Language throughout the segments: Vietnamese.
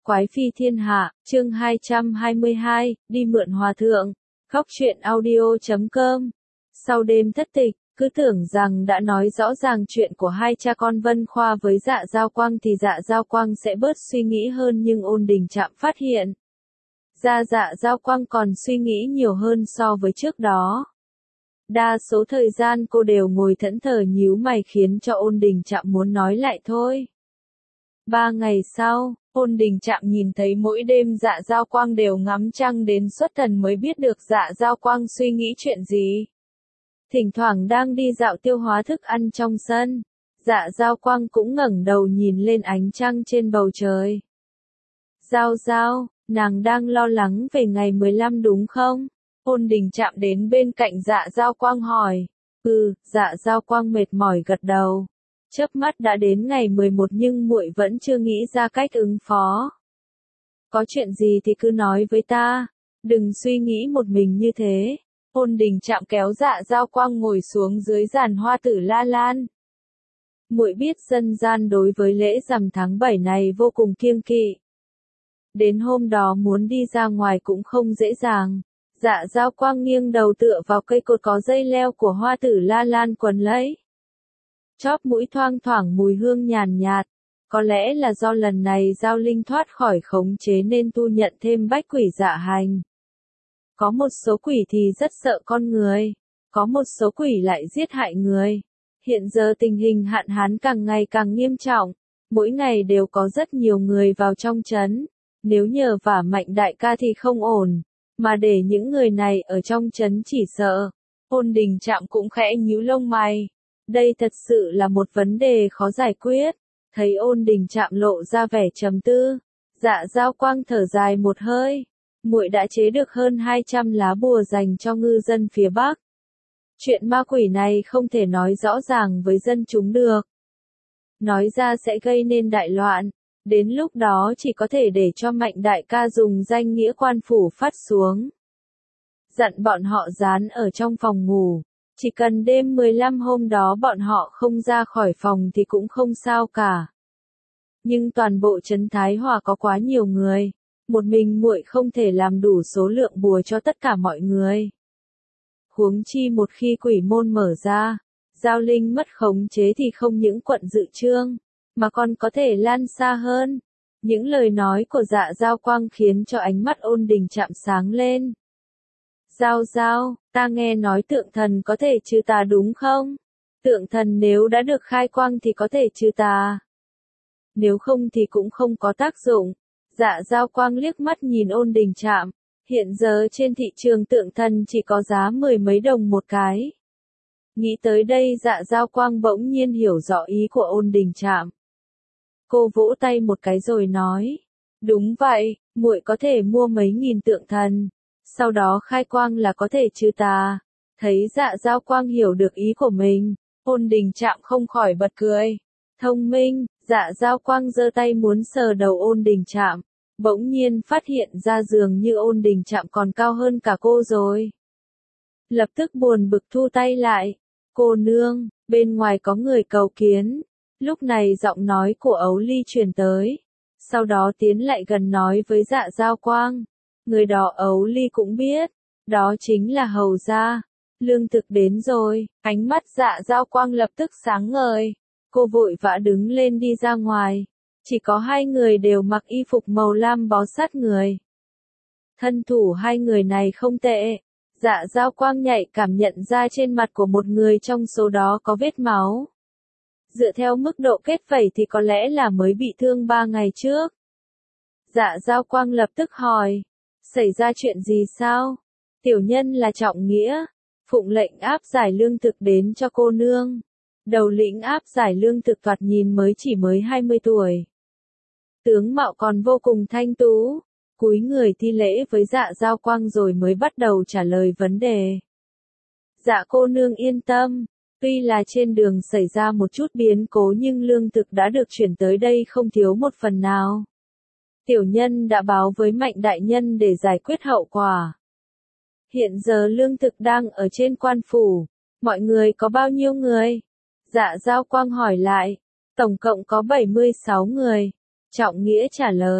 Quái phi thiên hạ, chương 222, đi mượn hòa thượng. Khóc chuyện audio.com. Sau đêm thất tịch, cứ tưởng rằng đã nói rõ ràng chuyện của hai cha con Vân Khoa với Dạ Giao Quang thì Dạ Giao Quang sẽ bớt suy nghĩ hơn, nhưng Ôn Đình Trạm phát hiện ra Dạ Giao Quang còn suy nghĩ nhiều hơn so với trước đó. Đa số thời gian cô đều ngồi thẫn thờ nhíu mày, khiến cho Ôn Đình Trạm muốn nói lại thôi. 3 ngày sau, Ôn Đình Trạm nhìn thấy mỗi đêm Dạ Giao Quang đều ngắm trăng đến xuất thần, mới biết được Dạ Giao Quang suy nghĩ chuyện gì. Thỉnh thoảng đang đi dạo tiêu hóa thức ăn trong sân, Dạ Giao Quang cũng ngẩng đầu nhìn lên ánh trăng trên bầu trời. Giao Giao, nàng đang lo lắng về ngày 15 đúng không? Ôn Đình Trạm đến bên cạnh Dạ Giao Quang hỏi. Dạ Giao Quang mệt mỏi gật đầu. Chớp mắt đã đến ngày 11 nhưng muội vẫn chưa nghĩ ra cách ứng phó. Có chuyện gì thì cứ nói với ta, đừng suy nghĩ một mình như thế. Ôn Đình Trạm kéo Dạ Giao Quang ngồi xuống dưới giàn hoa tử la lan. Muội biết dân gian đối với lễ rằm tháng 7 này vô cùng kiêng kỵ. Đến hôm đó muốn đi ra ngoài cũng không dễ dàng. Dạ Giao Quang nghiêng đầu tựa vào cây cột có dây leo của hoa tử la lan quấn lấy. Chóp mũi thoang thoảng mùi hương nhàn nhạt. Có lẽ là do lần này Giao Linh thoát khỏi khống chế nên tu nhận thêm bách quỷ dạ hành. Có một số quỷ thì rất sợ con người, có một số quỷ lại giết hại người. Hiện giờ tình hình hạn hán càng ngày càng nghiêm trọng, mỗi ngày đều có rất nhiều người vào trong trấn. Nếu nhờ vả Mạnh đại ca thì không ổn, mà để những người này ở trong trấn chỉ sợ. Ôn Đình Trạm cũng khẽ nhíu lông mày. Đây thật sự là một vấn đề khó giải quyết. Thấy Ôn Đình Trạm lộ ra vẻ trầm tư, Dạ Giao Quang thở dài một hơi. Muội đã chế được hơn 200 lá bùa dành cho ngư dân phía Bắc. Chuyện ma quỷ này không thể nói rõ ràng với dân chúng được. Nói ra sẽ gây nên đại loạn. Đến lúc đó chỉ có thể để cho Mạnh đại ca dùng danh nghĩa quan phủ phát xuống. Dặn bọn họ dán ở trong phòng ngủ. Chỉ cần đêm 15 hôm đó bọn họ không ra khỏi phòng thì cũng không sao cả. Nhưng toàn bộ trấn Thái Hòa có quá nhiều người. Một mình muội không thể làm đủ số lượng bùa cho tất cả mọi người. Huống chi một khi quỷ môn mở ra, Giao Linh mất khống chế thì không những quận Dự Chương, mà còn có thể lan xa hơn. Những lời nói của Dạ Giao Quang khiến cho ánh mắt Ôn Đình Trạm sáng lên. Giao Giao, ta nghe nói tượng thần có thể trừ tà đúng không? Tượng thần nếu đã được khai quang thì có thể trừ tà. Nếu không thì cũng không có tác dụng. Dạ Giao Quang liếc mắt nhìn Ôn Đình Trạm. Hiện giờ trên thị trường tượng thần chỉ có giá 10 mấy đồng một cái. Nghĩ tới đây Dạ Giao Quang bỗng nhiên hiểu rõ ý của Ôn Đình Trạm. Cô vỗ tay một cái rồi nói. Đúng vậy, muội có thể mua mấy nghìn tượng thần. Sau đó khai quang là có thể trừ tà. Thấy Dạ Giao Quang hiểu được ý của mình, Ôn Đình Trạm không khỏi bật cười. Thông minh. Dạ Giao Quang giơ tay muốn sờ đầu Ôn Đình Trạm, bỗng nhiên phát hiện ra dường như Ôn Đình Trạm còn cao hơn cả cô rồi. Lập tức buồn bực thu tay lại. Cô nương, bên ngoài có người cầu kiến. Lúc này giọng nói của Ấu Ly truyền tới. Sau đó tiến lại gần nói với Dạ Giao Quang. Người đó Ấu Ly cũng biết. Đó chính là hầu gia. Lương thực đến rồi. Ánh mắt Dạ Giao Quang lập tức sáng ngời. Cô vội vã đứng lên đi ra ngoài. Chỉ có hai người đều mặc y phục màu lam bó sát người. Thân thủ hai người này không tệ. Dạ Giao Quang nhạy cảm nhận ra trên mặt của một người trong số đó có vết máu. Dựa theo mức độ kết vảy thì có lẽ là mới bị thương 3 ngày trước. Dạ Giao Quang lập tức hỏi. Xảy ra chuyện gì sao? Tiểu nhân là Trọng Nghĩa. Phụng lệnh áp giải lương thực đến cho cô nương. Đầu lĩnh áp giải lương thực thoạt nhìn chỉ mới 20 tuổi. Tướng mạo còn vô cùng thanh tú. Cúi người thi lễ với Dạ Giao Quang rồi mới bắt đầu trả lời vấn đề. Dạ cô nương yên tâm. Tuy là trên đường xảy ra một chút biến cố nhưng lương thực đã được chuyển tới đây không thiếu một phần nào. Tiểu nhân đã báo với Mạnh đại nhân để giải quyết hậu quả. Hiện giờ lương thực đang ở trên quan phủ. Mọi người có bao nhiêu người? Dạ Giao Quang hỏi lại. Tổng cộng có 76 người. Trọng Nghĩa trả lời.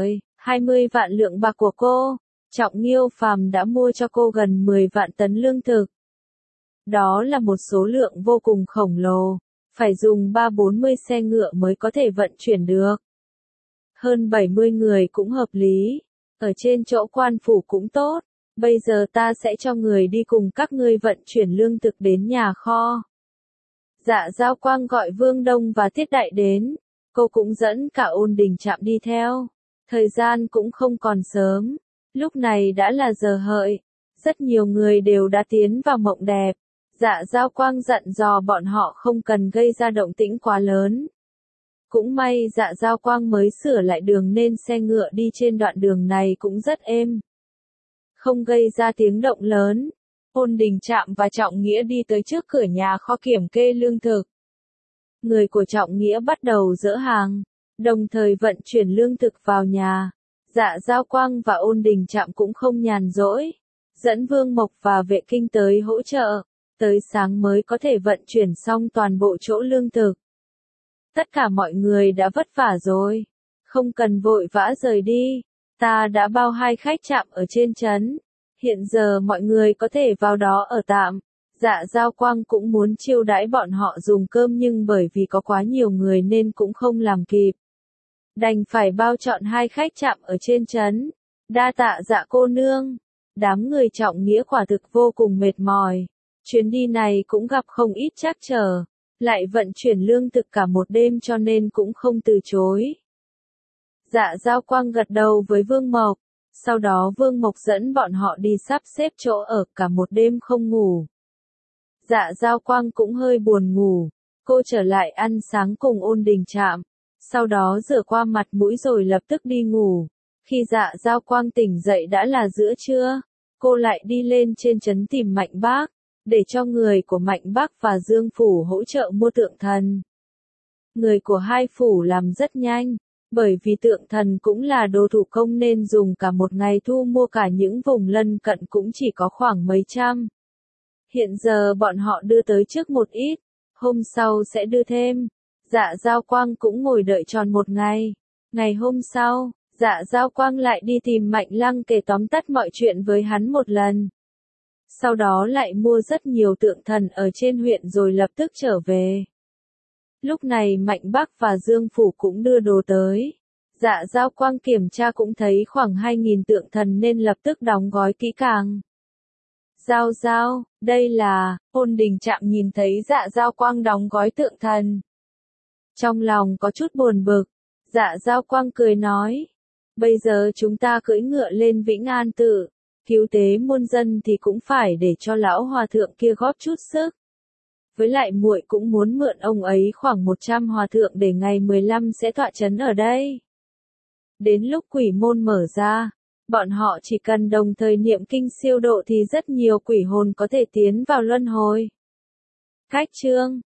20 vạn lượng bạc của cô, Trọng Nghiêu Phàm đã mua cho cô gần 10 vạn tấn lương thực. Đó là một số lượng vô cùng khổng lồ, phải dùng 3-40 xe ngựa mới có thể vận chuyển được. Hơn 70 người cũng hợp lý, ở trên chỗ quan phủ cũng tốt, bây giờ ta sẽ cho người đi cùng các ngươi vận chuyển lương thực đến nhà kho. Dạ Giao Quang gọi Vương Đông và Thiết Đại đến, cô cũng dẫn cả Ôn Đình Trạm đi theo. Thời gian cũng không còn sớm, lúc này đã là giờ hợi, rất nhiều người đều đã tiến vào mộng đẹp. Dạ Giao Quang dặn dò bọn họ không cần gây ra động tĩnh quá lớn. Cũng may Dạ Giao Quang mới sửa lại đường nên xe ngựa đi trên đoạn đường này cũng rất êm. Không gây ra tiếng động lớn. Ôn Đình Trạm và Trọng Nghĩa đi tới trước cửa nhà kho kiểm kê lương thực. Người của Trọng Nghĩa bắt đầu dỡ hàng, đồng thời vận chuyển lương thực vào nhà. Dạ Giao Quang và Ôn Đình Trạm cũng không nhàn rỗi, dẫn Vương Mộc và Vệ Kinh tới hỗ trợ, tới sáng mới có thể vận chuyển xong toàn bộ chỗ lương thực. Tất cả mọi người đã vất vả rồi, không cần vội vã rời đi, ta đã bao 2 khách trạm ở trên trấn, hiện giờ mọi người có thể vào đó ở tạm. Dạ Giao Quang cũng muốn chiêu đãi bọn họ dùng cơm nhưng bởi vì có quá nhiều người nên cũng không làm kịp. Đành phải bao trọn 2 khách trạm ở trên trấn. Đa tạ Dạ cô nương. Đám người Trọng Nghĩa quả thực vô cùng mệt mỏi. Chuyến đi này cũng gặp không ít trắc trở. Lại vận chuyển lương thực cả một đêm cho nên cũng không từ chối. Dạ Giao Quang gật đầu với Vương Mộc. Sau đó Vương Mộc dẫn bọn họ đi sắp xếp chỗ ở cả một đêm không ngủ. Dạ Giao Quang cũng hơi buồn ngủ. Cô trở lại ăn sáng cùng Ôn Đình Trạm. Sau đó rửa qua mặt mũi rồi lập tức đi ngủ. Khi Dạ Giao Quang tỉnh dậy đã là giữa trưa. Cô lại đi lên trên trấn tìm Mạnh Bác, để cho người của Mạnh Bác và Dương Phủ hỗ trợ mua tượng thần. Người của hai phủ làm rất nhanh, bởi vì tượng thần cũng là đồ thủ công nên dùng cả một ngày thu mua cả những vùng lân cận cũng chỉ có khoảng mấy trăm. Hiện giờ bọn họ đưa tới trước một ít, hôm sau sẽ đưa thêm. Dạ Giao Quang cũng ngồi đợi tròn một ngày. Ngày hôm sau, Dạ Giao Quang lại đi tìm Mạnh Lăng kể tóm tắt mọi chuyện với hắn một lần. Sau đó lại mua rất nhiều tượng thần ở trên huyện rồi lập tức trở về. Lúc này Mạnh Bắc và Dương Phủ cũng đưa đồ tới. Dạ Giao Quang kiểm tra cũng thấy khoảng 2.000 tượng thần nên lập tức đóng gói kỹ càng. Giao, đây là, Ôn Đình Trạm nhìn thấy Dạ Giao Quang đóng gói tượng thần. Trong lòng có chút buồn bực, Dạ Giao Quang cười nói. Bây giờ chúng ta cưỡi ngựa lên Vĩnh An Tự, cứu tế muôn dân thì cũng phải để cho lão hòa thượng kia góp chút sức. Với lại muội cũng muốn mượn ông ấy khoảng 100 hòa thượng để ngày 15 sẽ tọa chấn ở đây. Đến lúc quỷ môn mở ra, bọn họ chỉ cần đồng thời niệm kinh siêu độ thì rất nhiều quỷ hồn có thể tiến vào luân hồi. Cách chương